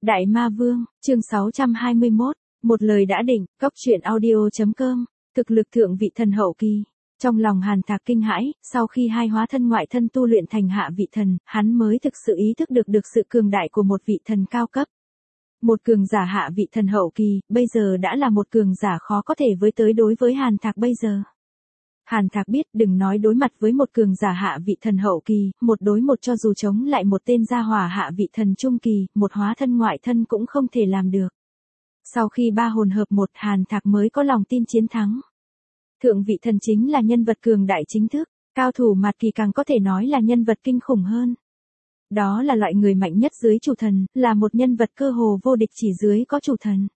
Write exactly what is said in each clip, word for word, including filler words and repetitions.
Đại Ma Vương, chương sáu trăm hai mươi mốt, một lời đã định, cóc truyện audio.com, thực lực thượng vị thần hậu kỳ. Trong lòng Hàn Thạc kinh hãi, sau khi hai hóa thân ngoại thân tu luyện thành hạ vị thần, hắn mới thực sự ý thức được được sự cường đại của một vị thần cao cấp. Một cường giả hạ vị thần hậu kỳ, bây giờ đã là một cường giả khó có thể với tới đối với Hàn Thạc bây giờ. Hàn Thạc biết đừng nói đối mặt với một cường giả hạ vị thần hậu kỳ, một đối một cho dù chống lại một tên gia hỏa hạ vị thần trung kỳ, một hóa thân ngoại thân cũng không thể làm được. Sau khi ba hồn hợp một, Hàn Thạc mới có lòng tin chiến thắng. Thượng vị thần chính là nhân vật cường đại chính thức, cao thủ mạt kỳ càng có thể nói là nhân vật kinh khủng hơn. Đó là loại người mạnh nhất dưới chủ thần, là một nhân vật cơ hồ vô địch chỉ dưới có chủ thần.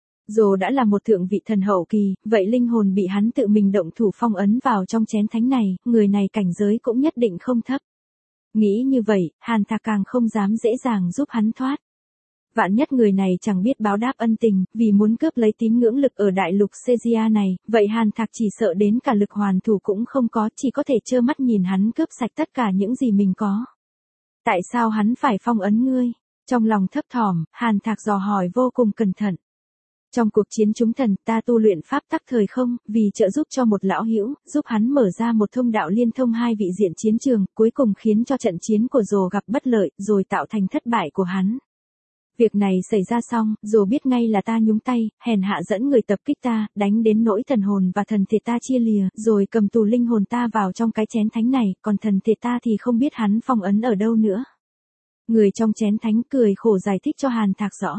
Dù đã là một thượng vị thần hậu kỳ, vậy linh hồn bị hắn tự mình động thủ phong ấn vào trong chén thánh này, người này cảnh giới cũng nhất định không thấp. Nghĩ như vậy, Hàn Thạc càng không dám dễ dàng giúp hắn thoát. Vạn nhất người này chẳng biết báo đáp ân tình, vì muốn cướp lấy tín ngưỡng lực ở đại lục Caesarea này, vậy Hàn Thạc chỉ sợ đến cả lực hoàn thủ cũng không có, chỉ có thể trơ mắt nhìn hắn cướp sạch tất cả những gì mình có. Tại sao hắn phải phong ấn ngươi? Trong lòng thấp thỏm, Hàn Thạc dò hỏi vô cùng cẩn thận. Trong cuộc chiến chúng thần, ta tu luyện pháp tắc thời không, vì trợ giúp cho một lão hữu, giúp hắn mở ra một thông đạo liên thông hai vị diện chiến trường, cuối cùng khiến cho trận chiến của Dồ gặp bất lợi, rồi tạo thành thất bại của hắn. Việc này xảy ra xong, Dồ biết ngay là ta nhúng tay, hèn hạ dẫn người tập kích ta, đánh đến nỗi thần hồn và thần thể ta chia lìa, rồi cầm tù linh hồn ta vào trong cái chén thánh này, còn thần thể ta thì không biết hắn phong ấn ở đâu nữa. Người trong chén thánh cười khổ giải thích cho Hàn Thạc rõ.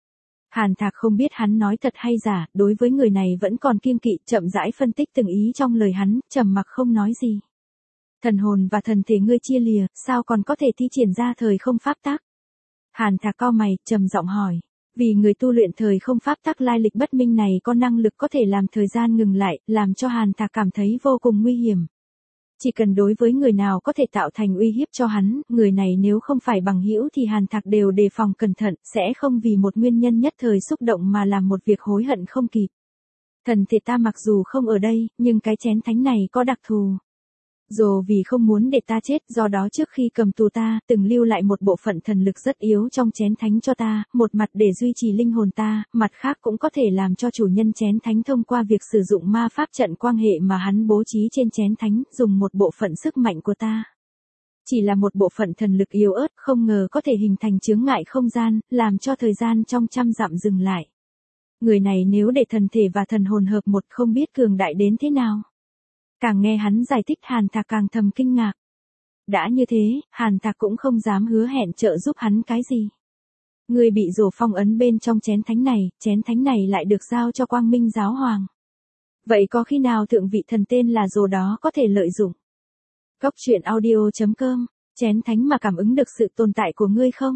Hàn Thạc không biết hắn nói thật hay giả, đối với người này vẫn còn kiêng kỵ, chậm rãi phân tích từng ý trong lời hắn, trầm mặc không nói gì. Thần hồn và thần thể ngươi chia lìa, sao còn có thể thi triển ra thời không pháp tắc? Hàn Thạc cau mày, trầm giọng hỏi. Vì người tu luyện thời không pháp tắc lai lịch bất minh này có năng lực có thể làm thời gian ngừng lại, làm cho Hàn Thạc cảm thấy vô cùng nguy hiểm. Chỉ cần đối với người nào có thể tạo thành uy hiếp cho hắn, người này nếu không phải bằng hữu thì Hàn Thạc đều đề phòng cẩn thận, sẽ không vì một nguyên nhân nhất thời xúc động mà làm một việc hối hận không kịp. Thần thể ta mặc dù không ở đây, nhưng cái chén thánh này có đặc thù. Dù vì không muốn để ta chết, do đó trước khi cầm tù ta, từng lưu lại một bộ phận thần lực rất yếu trong chén thánh cho ta, một mặt để duy trì linh hồn ta, mặt khác cũng có thể làm cho chủ nhân chén thánh thông qua việc sử dụng ma pháp trận quan hệ mà hắn bố trí trên chén thánh, dùng một bộ phận sức mạnh của ta. Chỉ là một bộ phận thần lực yếu ớt, không ngờ có thể hình thành chướng ngại không gian, làm cho thời gian trong trăm dặm dừng lại. Người này nếu để thần thể và thần hồn hợp một không biết cường đại đến thế nào. Càng nghe hắn giải thích Hàn Thạc càng thầm kinh ngạc. Đã như thế, Hàn Thạc cũng không dám hứa hẹn trợ giúp hắn cái gì. Người bị Dồ phong ấn bên trong chén thánh này, chén thánh này lại được giao cho Quang Minh Giáo Hoàng. Vậy có khi nào thượng vị thần tên là Dồ đó có thể lợi dụng? Cóc truyện audio.com, chén thánh mà cảm ứng được sự tồn tại của ngươi không?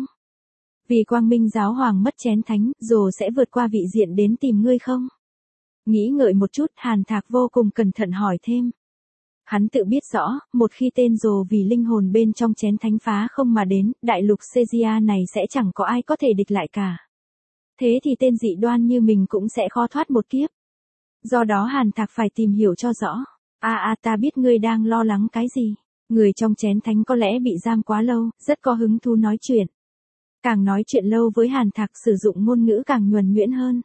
Vì Quang Minh Giáo Hoàng mất chén thánh, Dồ sẽ vượt qua vị diện đến tìm ngươi không? Nghĩ ngợi một chút, Hàn Thạc vô cùng cẩn thận hỏi thêm. Hắn tự biết rõ, một khi tên Dồ vì linh hồn bên trong chén thánh phá không mà đến, đại lục Caesarea này sẽ chẳng có ai có thể địch lại cả. Thế thì tên dị đoan như mình cũng sẽ khó thoát một kiếp. Do đó Hàn Thạc phải tìm hiểu cho rõ. À à ta biết ngươi đang lo lắng cái gì. Người trong chén thánh có lẽ bị giam quá lâu, rất có hứng thú nói chuyện. Càng nói chuyện lâu với Hàn Thạc sử dụng ngôn ngữ càng nhuần nhuyễn hơn.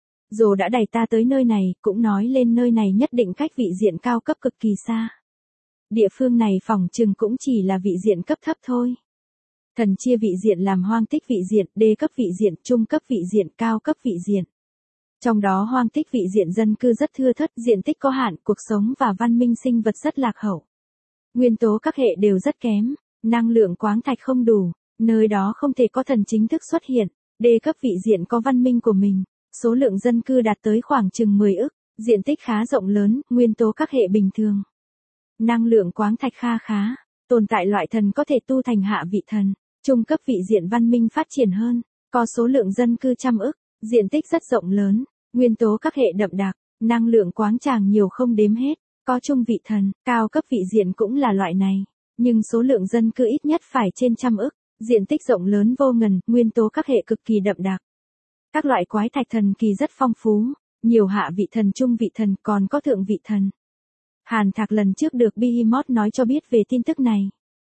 Dù đã đẩy ta tới nơi này, cũng nói lên nơi này nhất định cách vị diện cao cấp cực kỳ xa. Địa phương này phỏng chừng cũng chỉ là vị diện cấp thấp thôi. Thần chia vị diện làm hoang tích vị diện, đê cấp vị diện, trung cấp vị diện, cao cấp vị diện. Trong đó hoang tích vị diện dân cư rất thưa thớt, diện tích có hạn, cuộc sống và văn minh sinh vật rất lạc hậu. Nguyên tố các hệ đều rất kém, năng lượng khoáng thạch không đủ, nơi đó không thể có thần chính thức xuất hiện. Đê cấp vị diện có văn minh của mình. Số lượng dân cư đạt tới khoảng chừng mười ức, diện tích khá rộng lớn, nguyên tố các hệ bình thường. Năng lượng khoáng thạch kha khá, tồn tại loại thần có thể tu thành hạ vị thần, trung cấp vị diện văn minh phát triển hơn, có số lượng dân cư trăm ức, diện tích rất rộng lớn, nguyên tố các hệ đậm đặc, năng lượng khoáng tràng nhiều không đếm hết, có trung vị thần, cao cấp vị diện cũng là loại này, nhưng số lượng dân cư ít nhất phải trên trăm ức, diện tích rộng lớn vô ngần, nguyên tố các hệ cực kỳ đậm đặc. Các loại quái thạch thần kỳ rất phong phú, nhiều hạ vị thần trung vị thần còn có thượng vị thần. Hàn Thạc lần trước được Behemoth nói cho biết về tin tức này.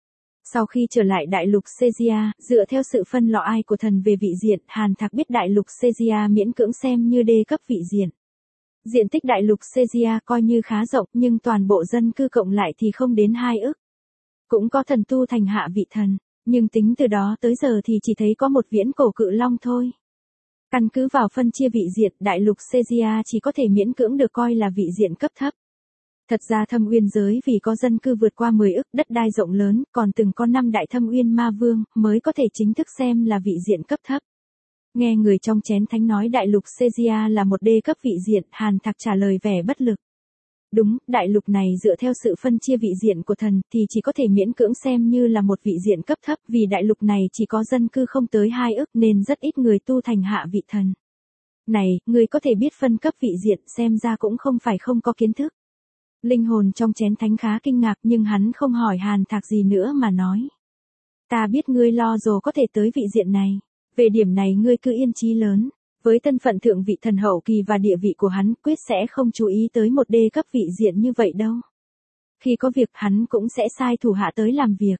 Sau khi trở lại đại lục Caesarea, dựa theo sự phân loại ai của thần về vị diện, Hàn Thạc biết đại lục Caesarea miễn cưỡng xem như đê cấp vị diện. Diện tích đại lục Caesarea coi như khá rộng, nhưng toàn bộ dân cư cộng lại thì không đến hai ức. Cũng có thần tu thành hạ vị thần, nhưng tính từ đó tới giờ thì chỉ thấy có một viễn cổ cự long thôi. Căn cứ vào phân chia vị diện, đại lục Caesarea chỉ có thể miễn cưỡng được coi là vị diện cấp thấp. Thật ra Thâm Uyên giới vì có dân cư vượt qua mười ức, đất đai rộng lớn, còn từng có năm đại Thâm Uyên ma vương, mới có thể chính thức xem là vị diện cấp thấp. Nghe người trong chén thánh nói đại lục Caesarea là một đê cấp vị diện, Hàn Thạc trả lời vẻ bất lực. Đúng, đại lục này dựa theo sự phân chia vị diện của thần thì chỉ có thể miễn cưỡng xem như là một vị diện cấp thấp, vì đại lục này chỉ có dân cư không tới hai ức nên rất ít người tu thành hạ vị thần. Này, người có thể biết phân cấp vị diện, xem ra cũng không phải không có kiến thức. Linh hồn trong chén thánh khá kinh ngạc, nhưng hắn không hỏi Hàn Thạc gì nữa mà nói. Ta biết ngươi lo dồ có thể tới vị diện này. Về điểm này ngươi cứ yên chí lớn. Với thân phận thượng vị thần hậu kỳ và địa vị của hắn, quyết sẽ không chú ý tới một đê cấp vị diện như vậy đâu. Khi có việc hắn cũng sẽ sai thủ hạ tới làm việc.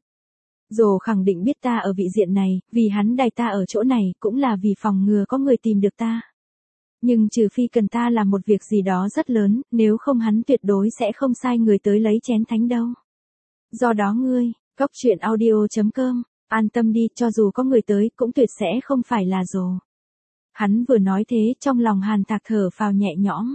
Dồ khẳng định biết ta ở vị diện này, vì hắn đày ta ở chỗ này cũng là vì phòng ngừa có người tìm được ta. Nhưng trừ phi cần ta làm một việc gì đó rất lớn, nếu không hắn tuyệt đối sẽ không sai người tới lấy chén thánh đâu. Do đó ngươi, góc truyện audio chấm com, an tâm đi, cho dù có người tới cũng tuyệt sẽ không phải là dồ. Hắn vừa nói thế, trong lòng Hàn Thạc thở phào nhẹ nhõm.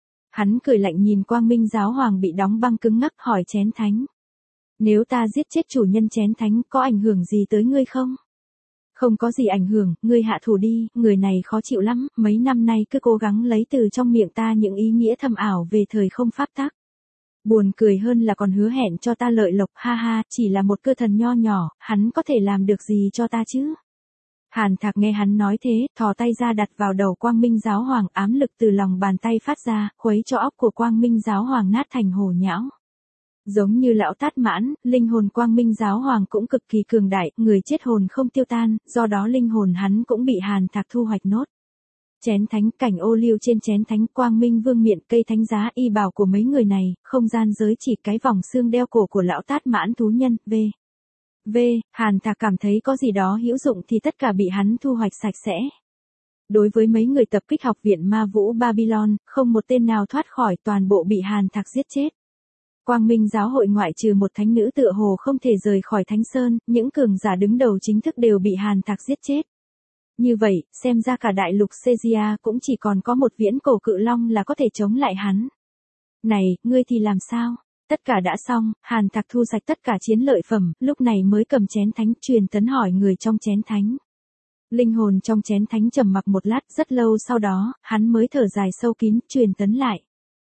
Hắn cười lạnh nhìn Quang Minh giáo hoàng bị đóng băng cứng ngắc, hỏi chén thánh. Nếu ta giết chết chủ nhân chén thánh, có ảnh hưởng gì tới ngươi không? Không có gì ảnh hưởng, ngươi hạ thủ đi, người này khó chịu lắm, mấy năm nay cứ cố gắng lấy từ trong miệng ta những ý nghĩa thâm ảo về thời không pháp tắc. Buồn cười hơn là còn hứa hẹn cho ta lợi lộc, ha ha, chỉ là một cơ thần nho nhỏ, hắn có thể làm được gì cho ta chứ? Hàn Thạc nghe hắn nói thế, thò tay ra đặt vào đầu Quang Minh giáo hoàng, ám lực từ lòng bàn tay phát ra, khuấy cho óc của Quang Minh giáo hoàng nát thành hồ nhão. Giống như lão Tát Mãn, linh hồn Quang Minh giáo hoàng cũng cực kỳ cường đại, người chết hồn không tiêu tan, do đó linh hồn hắn cũng bị Hàn Thạc thu hoạch nốt. Chén thánh, cảnh ô liu trên chén thánh, Quang Minh vương miện, cây thánh giá, y bào của mấy người này, không gian giới chỉ, cái vòng xương đeo cổ của lão Tát Mãn thú nhân, v. V, Hàn Thạc cảm thấy có gì đó hữu dụng thì tất cả bị hắn thu hoạch sạch sẽ. Đối với mấy người tập kích học viện ma vũ Babylon, không một tên nào thoát khỏi, toàn bộ bị Hàn Thạc giết chết. Quang Minh giáo hội ngoại trừ một thánh nữ tựa hồ không thể rời khỏi Thánh Sơn, những cường giả đứng đầu chính thức đều bị Hàn Thạc giết chết. Như vậy, xem ra cả đại lục Caesarea cũng chỉ còn có một viễn cổ cự long là có thể chống lại hắn. Này, ngươi thì làm sao? Tất cả đã xong, Hàn Thạc thu sạch tất cả chiến lợi phẩm, lúc này mới cầm chén thánh, truyền tấn hỏi người trong chén thánh. Linh hồn trong chén thánh trầm mặc một lát, rất lâu sau đó, hắn mới thở dài sâu kín, truyền tấn lại.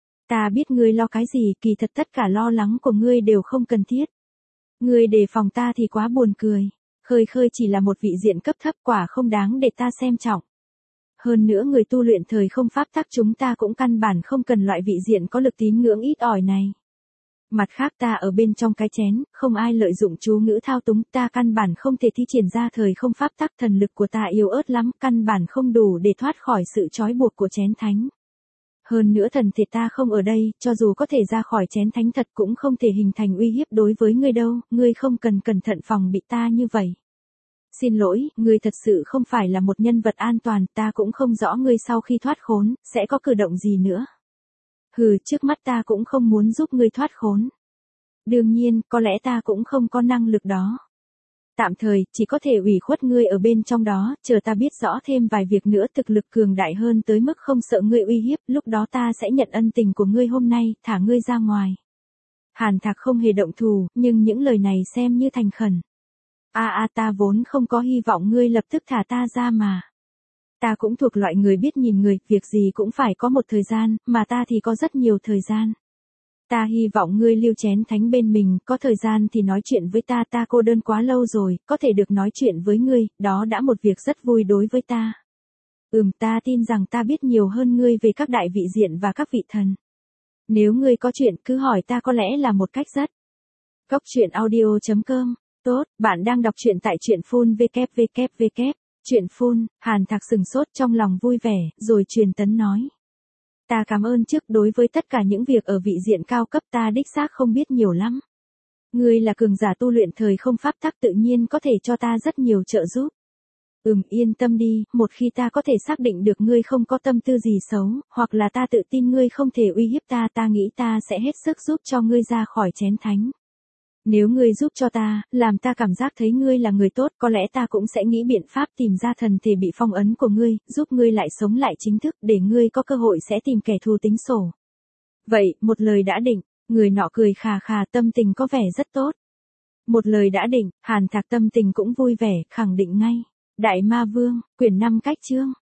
Ta biết ngươi lo cái gì, kỳ thật tất cả lo lắng của ngươi đều không cần thiết. Ngươi đề phòng ta thì quá buồn cười. Khơi khơi chỉ là một vị diện cấp thấp, quả không đáng để ta xem trọng. Hơn nữa người tu luyện thời không pháp tắc chúng ta cũng căn bản không cần loại vị diện có lực tín ngưỡng ít ỏi này. Mặt khác ta ở bên trong cái chén, không ai lợi dụng chú ngữ thao túng, ta căn bản không thể thi triển ra thời không pháp tắc, thần lực của ta yếu ớt lắm, căn bản không đủ để thoát khỏi sự trói buộc của chén thánh. Hơn nữa thần thể ta không ở đây, cho dù có thể ra khỏi chén thánh thật cũng không thể hình thành uy hiếp đối với ngươi đâu, ngươi không cần cẩn thận phòng bị ta như vậy. Xin lỗi, ngươi thật sự không phải là một nhân vật an toàn, ta cũng không rõ ngươi sau khi thoát khốn, sẽ có cử động gì nữa. Hừ, trước mắt ta cũng không muốn giúp ngươi thoát khốn. Đương nhiên, có lẽ ta cũng không có năng lực đó. Tạm thời, chỉ có thể ủy khuất ngươi ở bên trong đó, chờ ta biết rõ thêm vài việc nữa, thực lực cường đại hơn tới mức không sợ ngươi uy hiếp, lúc đó ta sẽ nhận ân tình của ngươi hôm nay, thả ngươi ra ngoài. Hàn Thạc không hề động thù, nhưng những lời này xem như thành khẩn. A a ta vốn không có hy vọng ngươi lập tức thả ta ra mà. Ta cũng thuộc loại người biết nhìn người, việc gì cũng phải có một thời gian, mà ta thì có rất nhiều thời gian. Ta hy vọng ngươi lưu chén thánh bên mình, có thời gian thì nói chuyện với ta, ta cô đơn quá lâu rồi, có thể được nói chuyện với ngươi, đó đã một việc rất vui đối với ta. Ừm, ta tin rằng ta biết nhiều hơn ngươi về các đại vị diện và các vị thần. Nếu ngươi có chuyện cứ hỏi ta, có lẽ là một cách rất. Góc truyện audio chấm com. Tốt, bạn đang đọc truyện tại truyện phun vê vê vê. Truyện phun, Hàn Thạc sừng sốt trong lòng vui vẻ, rồi truyền tấn nói. Ta cảm ơn trước, đối với tất cả những việc ở vị diện cao cấp ta đích xác không biết nhiều lắm. Ngươi là cường giả tu luyện thời không pháp tắc tự nhiên có thể cho ta rất nhiều trợ giúp. Ừm, yên tâm đi, một khi ta có thể xác định được ngươi không có tâm tư gì xấu, hoặc là ta tự tin ngươi không thể uy hiếp ta, ta nghĩ ta sẽ hết sức giúp cho ngươi ra khỏi chén thánh. Nếu ngươi giúp cho ta, làm ta cảm giác thấy ngươi là người tốt, có lẽ ta cũng sẽ nghĩ biện pháp tìm ra thần thể bị phong ấn của ngươi, giúp ngươi lại sống lại chính thức, để ngươi có cơ hội sẽ tìm kẻ thù tính sổ. Vậy, một lời đã định, người nọ cười khà khà, tâm tình có vẻ rất tốt. Một lời đã định, Hàn Thạc tâm tình cũng vui vẻ, khẳng định ngay. Đại Ma Vương, quyển năm cách chương.